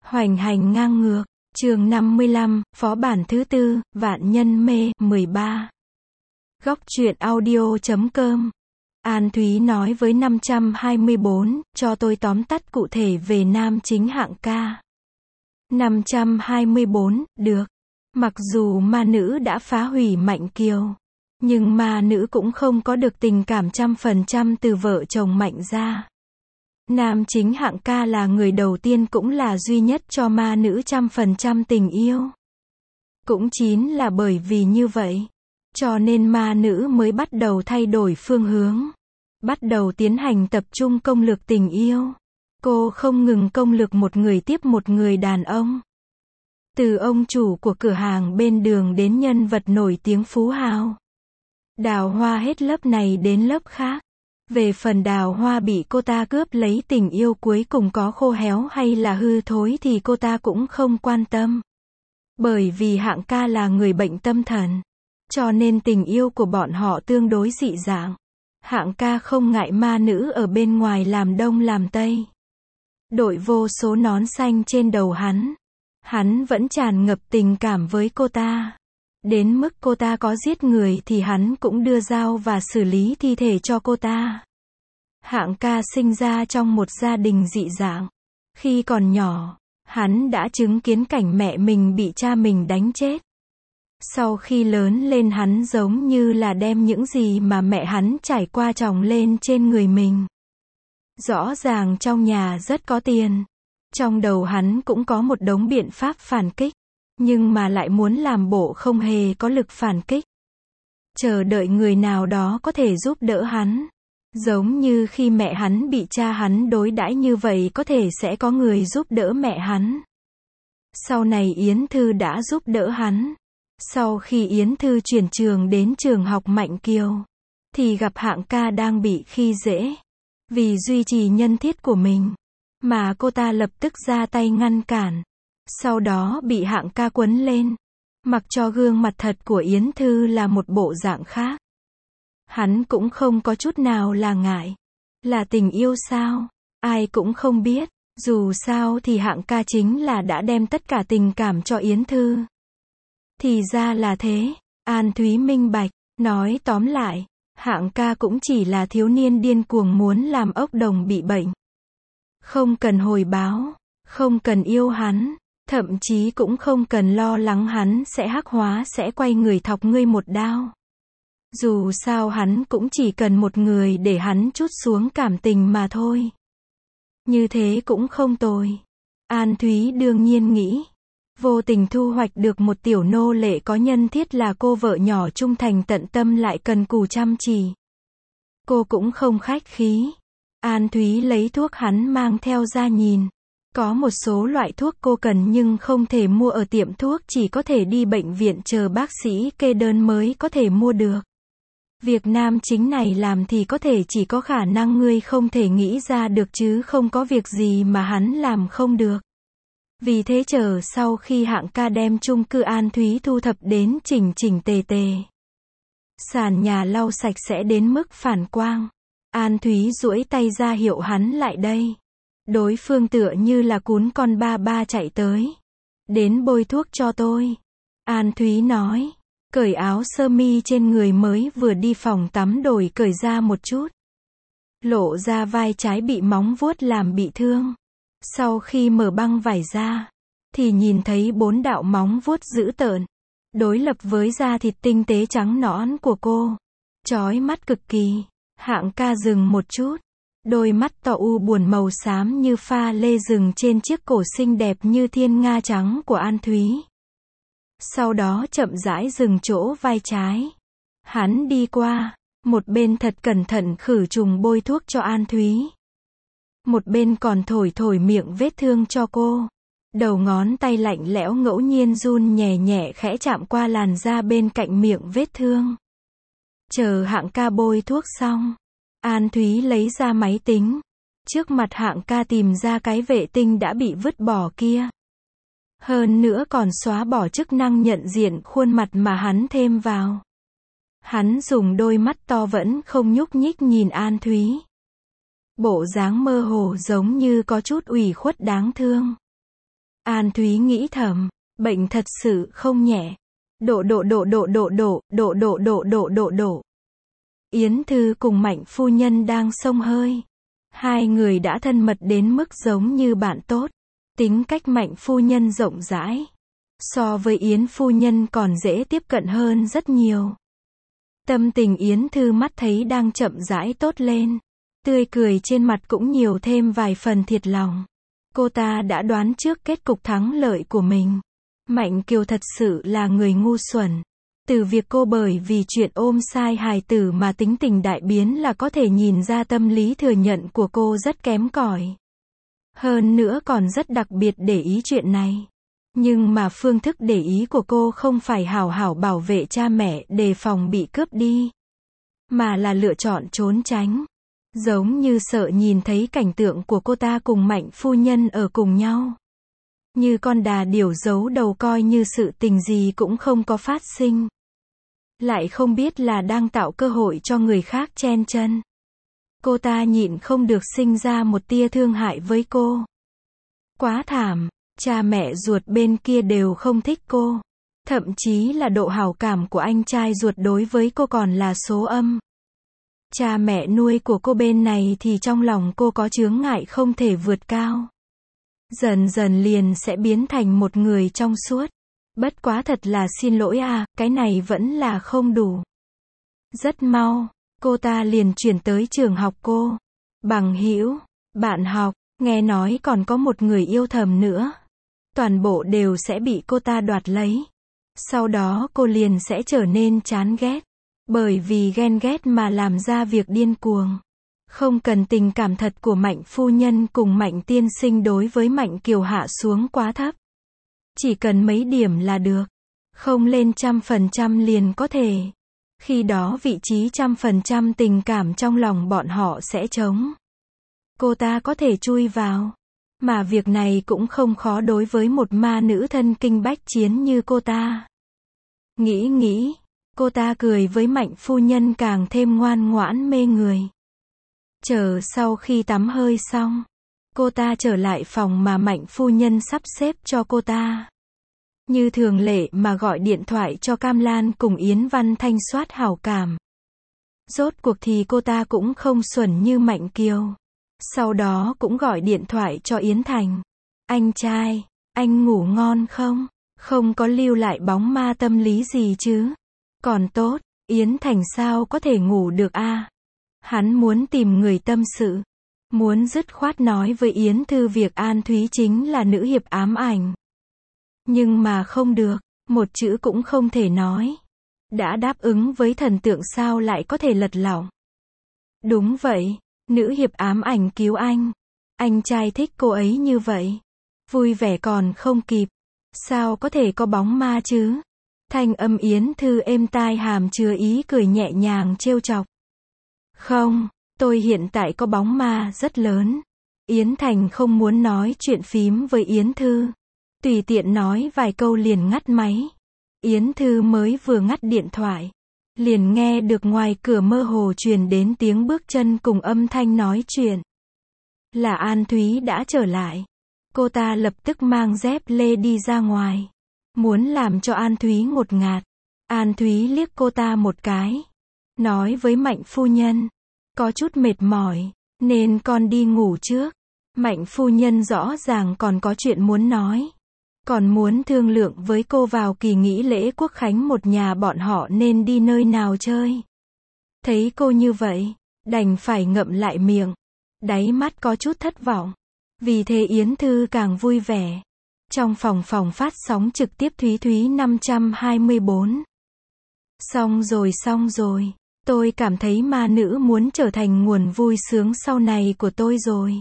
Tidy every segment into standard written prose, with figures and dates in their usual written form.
Hoành hành ngang ngược, chương 55, phó bản thứ tư, vạn nhân mê, 13. Góc truyện audio.com. An Thúy nói với 524, cho tôi tóm tắt cụ thể về nam chính hạng ca. 524, được. Mặc dù ma nữ đã phá hủy Mạnh Kiều, nhưng ma nữ cũng không có được tình cảm 100% từ vợ chồng Mạnh gia. Nam chính hạng ca là người đầu tiên cũng là duy nhất cho ma nữ 100% tình yêu. Cũng chính là bởi vì như vậy, cho nên ma nữ mới bắt đầu thay đổi phương hướng. Bắt đầu tiến hành tập trung công lược tình yêu. Cô không ngừng công lược một người tiếp một người đàn ông. Từ ông chủ của cửa hàng bên đường đến nhân vật nổi tiếng phú hào. Đào Hoa hết lớp này đến lớp khác. Về phần Đào Hoa bị cô ta cướp lấy tình yêu cuối cùng có khô héo hay là hư thối thì cô ta cũng không quan tâm. Bởi vì hạng ca là người bệnh tâm thần, cho nên tình yêu của bọn họ tương đối dị dạng. Hạng ca không ngại ma nữ ở bên ngoài làm đông làm tây. Đội vô số nón xanh trên đầu hắn vẫn tràn ngập tình cảm với cô ta. Đến mức cô ta có giết người thì hắn cũng đưa dao và xử lý thi thể cho cô ta. Hạng ca sinh ra trong một gia đình dị dạng. Khi còn nhỏ, hắn đã chứng kiến cảnh mẹ mình bị cha mình đánh chết. Sau khi lớn lên hắn giống như là đem những gì mà mẹ hắn trải qua chồng lên trên người mình. Rõ ràng trong nhà rất có tiền. Trong đầu hắn cũng có một đống biện pháp phản kích. Nhưng mà lại muốn làm bộ không hề có lực phản kích. Chờ đợi người nào đó có thể giúp đỡ hắn. Giống như khi mẹ hắn bị cha hắn đối đãi như vậy có thể sẽ có người giúp đỡ mẹ hắn. Sau này Yến Thư đã giúp đỡ hắn. Sau khi Yến Thư chuyển trường đến trường học Mạnh Kiều, thì gặp hạng ca đang bị khi dễ. Vì duy trì nhân thiết của mình, mà cô ta lập tức ra tay ngăn cản. Sau đó bị hạng ca quấn lên, mặc cho gương mặt thật của Yến Thư là một bộ dạng khác. Hắn cũng không có chút nào là ngại. Là tình yêu sao? Ai cũng không biết. Dù sao thì hạng ca chính là đã đem tất cả tình cảm cho Yến Thư. Thì ra là thế. An Thúy minh bạch, nói tóm lại, hạng ca cũng chỉ là thiếu niên điên cuồng muốn làm ốc đồng bị bệnh. Không cần hồi báo, không cần yêu hắn. Thậm chí cũng không cần lo lắng hắn sẽ hắc hóa sẽ quay người thọc ngươi một đao. Dù sao hắn cũng chỉ cần một người để hắn trút xuống cảm tình mà thôi. Như thế cũng không tồi. An Thúy đương nhiên nghĩ. Vô tình thu hoạch được một tiểu nô lệ có nhân thiết là cô vợ nhỏ trung thành tận tâm lại cần cù chăm chỉ. Cô cũng không khách khí. An Thúy lấy thuốc hắn mang theo ra nhìn. Có một số loại thuốc cô cần nhưng không thể mua ở tiệm thuốc, chỉ có thể đi bệnh viện chờ bác sĩ kê đơn mới có thể mua được. Việc nam chính này làm thì có thể chỉ có khả năng ngươi không thể nghĩ ra được chứ không có việc gì mà hắn làm không được. Vì thế chờ sau khi hạng ca đem chung cư An Thúy thu thập đến chỉnh chỉnh tề tề. Sàn nhà lau sạch sẽ đến mức phản quang. An Thúy duỗi tay ra hiệu hắn lại đây. Đối phương tựa như là cún con ba ba chạy tới. Đến bôi thuốc cho tôi. An Thúy nói. Cởi áo sơ mi trên người mới vừa đi phòng tắm đổi cởi ra một chút. Lộ ra vai trái bị móng vuốt làm bị thương. Sau khi mở băng vải ra, thì nhìn thấy 4 đạo móng vuốt dữ tợn. Đối lập với da thịt tinh tế trắng nõn của cô. Chói mắt cực kỳ. Hạng ca dừng một chút. Đôi mắt to u buồn màu xám như pha lê rừng trên chiếc cổ xinh đẹp như thiên nga trắng của An Thúy. Sau đó chậm rãi dừng chỗ vai trái. Hắn đi qua, một bên thật cẩn thận khử trùng bôi thuốc cho An Thúy. Một bên còn thổi thổi miệng vết thương cho cô. Đầu ngón tay lạnh lẽo ngẫu nhiên run nhẹ nhẹ khẽ chạm qua làn da bên cạnh miệng vết thương. Chờ hạng ca bôi thuốc xong. An Thúy lấy ra máy tính. Trước mặt hạng ca tìm ra cái vệ tinh đã bị vứt bỏ kia. Hơn nữa còn xóa bỏ chức năng nhận diện khuôn mặt mà hắn thêm vào. Hắn dùng đôi mắt to vẫn không nhúc nhích nhìn An Thúy. Bộ dáng mơ hồ giống như có chút ủy khuất đáng thương. An Thúy nghĩ thầm, bệnh thật sự không nhẹ. Độ. Yến Thư cùng Mạnh phu nhân đang xông hơi. Hai người đã thân mật đến mức giống như bạn tốt. Tính cách Mạnh phu nhân rộng rãi. So với Yến phu nhân còn dễ tiếp cận hơn rất nhiều. Tâm tình Yến Thư mắt thấy đang chậm rãi tốt lên. Tươi cười trên mặt cũng nhiều thêm vài phần thiệt lòng. Cô ta đã đoán trước kết cục thắng lợi của mình. Mạnh Kiều thật sự là người ngu xuẩn. Từ việc cô bởi vì chuyện ôm sai hài tử mà tính tình đại biến là có thể nhìn ra tâm lý thừa nhận của cô rất kém cỏi. Hơn nữa còn rất đặc biệt để ý chuyện này. Nhưng mà phương thức để ý của cô không phải hảo hảo bảo vệ cha mẹ đề phòng bị cướp đi, mà là lựa chọn trốn tránh. Giống như sợ nhìn thấy cảnh tượng của cô ta cùng Mạnh phu nhân ở cùng nhau. Như con đà điểu giấu đầu coi như sự tình gì cũng không có phát sinh. Lại không biết là đang tạo cơ hội cho người khác chen chân. Cô ta nhịn không được sinh ra một tia thương hại với cô. Quá thảm, cha mẹ ruột bên kia đều không thích cô. Thậm chí là độ hảo cảm của anh trai ruột đối với cô còn là số âm. Cha mẹ nuôi của cô bên này thì trong lòng cô có chướng ngại không thể vượt cao. Dần dần liền sẽ biến thành một người trong suốt. Bất quá thật là xin lỗi à, cái này vẫn là không đủ. Rất mau, cô ta liền chuyển tới trường học cô. Bằng hữu, bạn học, nghe nói còn có một người yêu thầm nữa. Toàn bộ đều sẽ bị cô ta đoạt lấy. Sau đó cô liền sẽ trở nên chán ghét. Bởi vì ghen ghét mà làm ra việc điên cuồng. Không cần tình cảm thật của Mạnh phu nhân cùng Mạnh tiên sinh đối với Mạnh Kiều hạ xuống quá thấp. Chỉ cần mấy điểm là được. Không lên 100% liền có thể. Khi đó vị trí 100% tình cảm trong lòng bọn họ sẽ trống. Cô ta có thể chui vào. Mà việc này cũng không khó đối với một ma nữ thân kinh bách chiến như cô ta. Nghĩ, cô ta cười với Mạnh phu nhân càng thêm ngoan ngoãn mê người. Chờ sau khi tắm hơi xong, cô ta trở lại phòng mà Mạnh phu nhân sắp xếp cho cô ta. Như thường lệ mà gọi điện thoại cho Cam Lan cùng Yến Văn Thanh soát hảo cảm. Rốt cuộc thì cô ta cũng không xuẩn như Mạnh Kiều. Sau đó cũng gọi điện thoại cho Yến Thành. Anh trai, anh ngủ ngon không? Không có lưu lại bóng ma tâm lý gì chứ? Còn tốt, Yến Thành sao có thể ngủ được a? Hắn muốn tìm người tâm sự. Muốn dứt khoát nói với Yến Thư việc An Thúy chính là nữ hiệp ám ảnh. Nhưng mà không được, một chữ cũng không thể nói. Đã đáp ứng với thần tượng sao lại có thể lật lọng. Đúng vậy, nữ hiệp ám ảnh cứu anh. Anh trai thích cô ấy như vậy. Vui vẻ còn không kịp. Sao có thể có bóng ma chứ? Thanh âm Yến Thư êm tai hàm chứa ý cười nhẹ nhàng trêu chọc. Không, tôi hiện tại có bóng ma rất lớn. Yến Thành không muốn nói chuyện phím với Yến Thư. Tùy tiện nói vài câu liền ngắt máy. Yến Thư mới vừa ngắt điện thoại. Liền nghe được ngoài cửa mơ hồ truyền đến tiếng bước chân cùng âm thanh nói chuyện. Là An Thúy đã trở lại. Cô ta lập tức mang dép lê đi ra ngoài. Muốn làm cho An Thúy ngột ngạt. An Thúy liếc cô ta một cái. Nói với Mạnh phu nhân. Có chút mệt mỏi, nên con đi ngủ trước. Mạnh phu nhân rõ ràng còn có chuyện muốn nói. Còn muốn thương lượng với cô vào kỳ nghỉ lễ Quốc khánh một nhà bọn họ nên đi nơi nào chơi. Thấy cô như vậy, đành phải ngậm lại miệng. Đáy mắt có chút thất vọng. Vì thế Yến Thư càng vui vẻ. Trong phòng phát sóng trực tiếp Thúy Thúy 524. Xong rồi. Tôi cảm thấy ma nữ muốn trở thành nguồn vui sướng sau này của tôi rồi.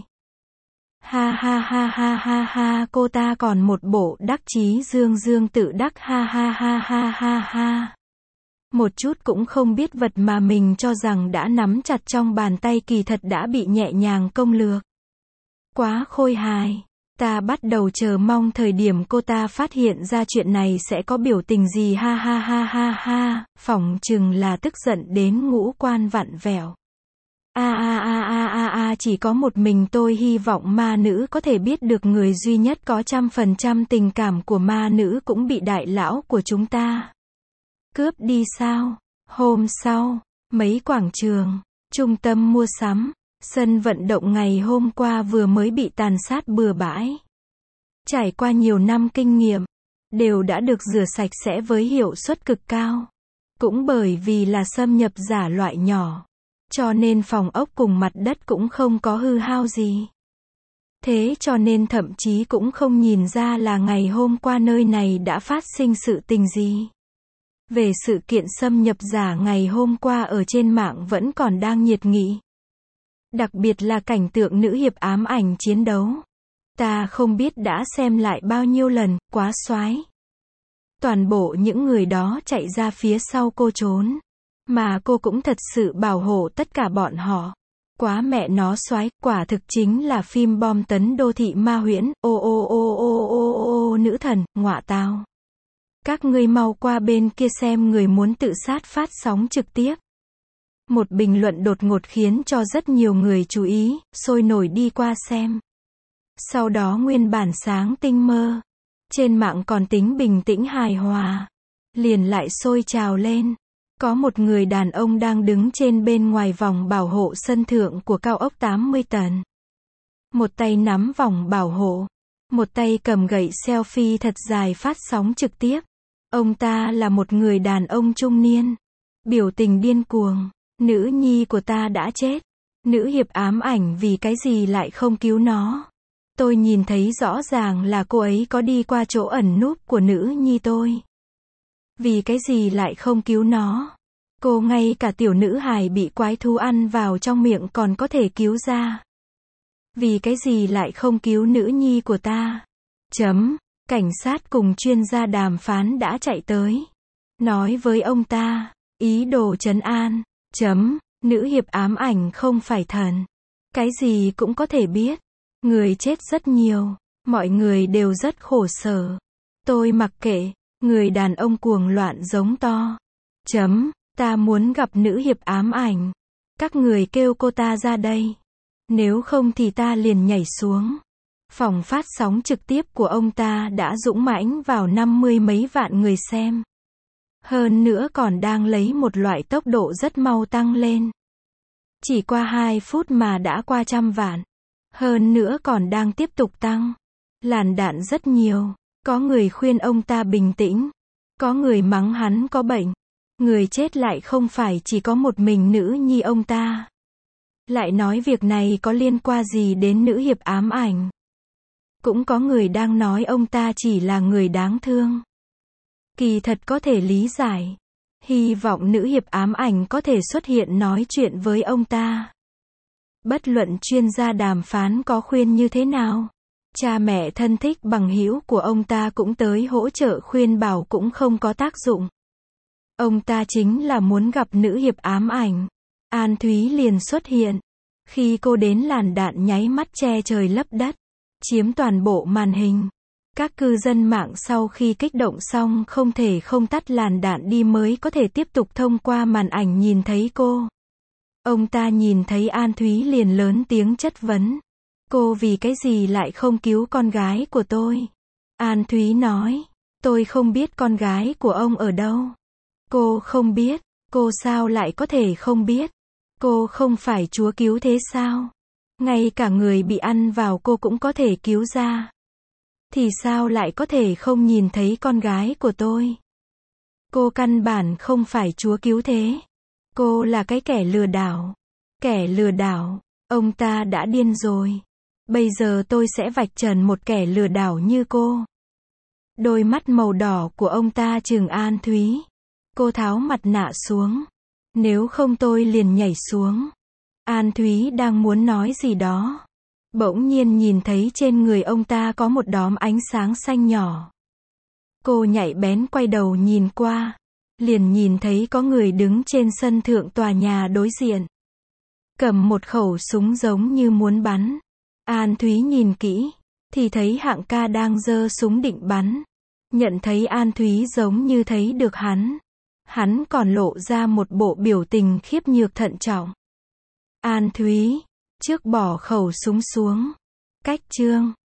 Ha, cô ta còn một bộ đắc chí dương tự đắc ha. Một chút cũng không biết vật mà mình cho rằng đã nắm chặt trong bàn tay kỳ thật đã bị nhẹ nhàng công lược. Quá khôi hài. Ta bắt đầu chờ mong thời điểm cô ta phát hiện ra chuyện này sẽ có biểu tình gì ha, phỏng chừng là tức giận đến ngũ quan vặn vẹo. Chỉ có một mình tôi hy vọng ma nữ có thể biết được người duy nhất có 100% tình cảm của ma nữ cũng bị đại lão của chúng ta cướp đi sao? Hôm sau, mấy quảng trường, trung tâm mua sắm, sân vận động ngày hôm qua vừa mới bị tàn sát bừa bãi. Trải qua nhiều năm kinh nghiệm, đều đã được rửa sạch sẽ với hiệu suất cực cao. Cũng bởi vì là xâm nhập giả loại nhỏ, cho nên phòng ốc cùng mặt đất cũng không có hư hao gì. Thế cho nên thậm chí cũng không nhìn ra là ngày hôm qua nơi này đã phát sinh sự tình gì. Về sự kiện xâm nhập giả ngày hôm qua ở trên mạng vẫn còn đang nhiệt nghị. Đặc biệt là cảnh tượng nữ hiệp ám ảnh chiến đấu. Ta không biết đã xem lại bao nhiêu lần, quá xoái. Toàn bộ những người đó chạy ra phía sau cô trốn. Mà cô cũng thật sự bảo hộ tất cả bọn họ. Quá mẹ nó xoái, quả thực chính là phim bom tấn đô thị ma huyễn, nữ thần, ngọa tao. Các ngươi mau qua bên kia xem người muốn tự sát phát sóng trực tiếp. Một bình luận đột ngột khiến cho rất nhiều người chú ý, sôi nổi đi qua xem. Sau đó nguyên bản sáng tinh mơ. Trên mạng còn tính bình tĩnh hài hòa. Liền lại sôi trào lên. Có một người đàn ông đang đứng trên bên ngoài vòng bảo hộ sân thượng của cao ốc 80 tầng. Một tay nắm vòng bảo hộ. Một tay cầm gậy selfie thật dài phát sóng trực tiếp. Ông ta là một người đàn ông trung niên. Biểu tình điên cuồng. Nữ nhi của ta đã chết. Nữ hiệp ám ảnh vì cái gì lại không cứu nó. Tôi nhìn thấy rõ ràng là cô ấy có đi qua chỗ ẩn núp của nữ nhi tôi. Vì cái gì lại không cứu nó. Cô ngay cả tiểu nữ hài bị quái thú ăn vào trong miệng còn có thể cứu ra. Vì cái gì lại không cứu nữ nhi của ta. Cảnh sát cùng chuyên gia đàm phán đã chạy tới. Nói với ông ta, ý đồ trấn an. Nữ hiệp ám ảnh không phải thần. Cái gì cũng có thể biết. Người chết rất nhiều. Mọi người đều rất khổ sở. Tôi mặc kệ. Người đàn ông cuồng loạn giống to. Ta muốn gặp nữ hiệp ám ảnh. Các người kêu cô ta ra đây. Nếu không thì ta liền nhảy xuống. Phòng phát sóng trực tiếp của ông ta đã dũng mãnh vào 50 mấy vạn người xem. Hơn nữa còn đang lấy một loại tốc độ rất mau tăng lên. Chỉ qua 2 phút mà đã qua 100 vạn. Hơn nữa còn đang tiếp tục tăng. Làn đạn rất nhiều. Có người khuyên ông ta bình tĩnh. Có người mắng hắn có bệnh. Người chết lại không phải chỉ có một mình nữ nhi ông ta. Lại nói việc này có liên quan gì đến nữ hiệp ám ảnh. Cũng có người đang nói ông ta chỉ là người đáng thương. Kỳ thật có thể lý giải. Hy vọng nữ hiệp ám ảnh có thể xuất hiện nói chuyện với ông ta. Bất luận chuyên gia đàm phán có khuyên như thế nào. Cha mẹ thân thích bằng hữu của ông ta cũng tới hỗ trợ khuyên bảo cũng không có tác dụng. Ông ta chính là muốn gặp nữ hiệp ám ảnh. An Thúy liền xuất hiện. Khi cô đến làn đạn nháy mắt che trời lấp đất. Chiếm toàn bộ màn hình. Các cư dân mạng sau khi kích động xong không thể không tắt làn đạn đi mới có thể tiếp tục thông qua màn ảnh nhìn thấy cô. Ông ta nhìn thấy An Thúy liền lớn tiếng chất vấn. Cô vì cái gì lại không cứu con gái của tôi? An Thúy nói. Tôi không biết con gái của ông ở đâu. Cô không biết. Cô sao lại có thể không biết? Cô không phải chúa cứu thế sao? Ngay cả người bị ăn vào cô cũng có thể cứu ra. Thì sao lại có thể không nhìn thấy con gái của tôi? Cô căn bản không phải chúa cứu thế. Cô là cái kẻ lừa đảo. Kẻ lừa đảo. Ông ta đã điên rồi. Bây giờ tôi sẽ vạch trần một kẻ lừa đảo như cô. Đôi mắt màu đỏ của ông ta trừng An Thúy. Cô tháo mặt nạ xuống. Nếu không tôi liền nhảy xuống. An Thúy đang muốn nói gì đó. Bỗng nhiên nhìn thấy trên người ông ta có một đốm ánh sáng xanh nhỏ. Cô nhạy bén quay đầu nhìn qua. Liền nhìn thấy có người đứng trên sân thượng tòa nhà đối diện. Cầm một khẩu súng giống như muốn bắn. An Thúy nhìn kỹ. Thì thấy Hạng ca đang giơ súng định bắn. Nhận thấy An Thúy giống như thấy được hắn. Hắn còn lộ ra một bộ biểu tình khiếp nhược thận trọng. An Thúy. Trước bỏ khẩu súng xuống. Cách chương.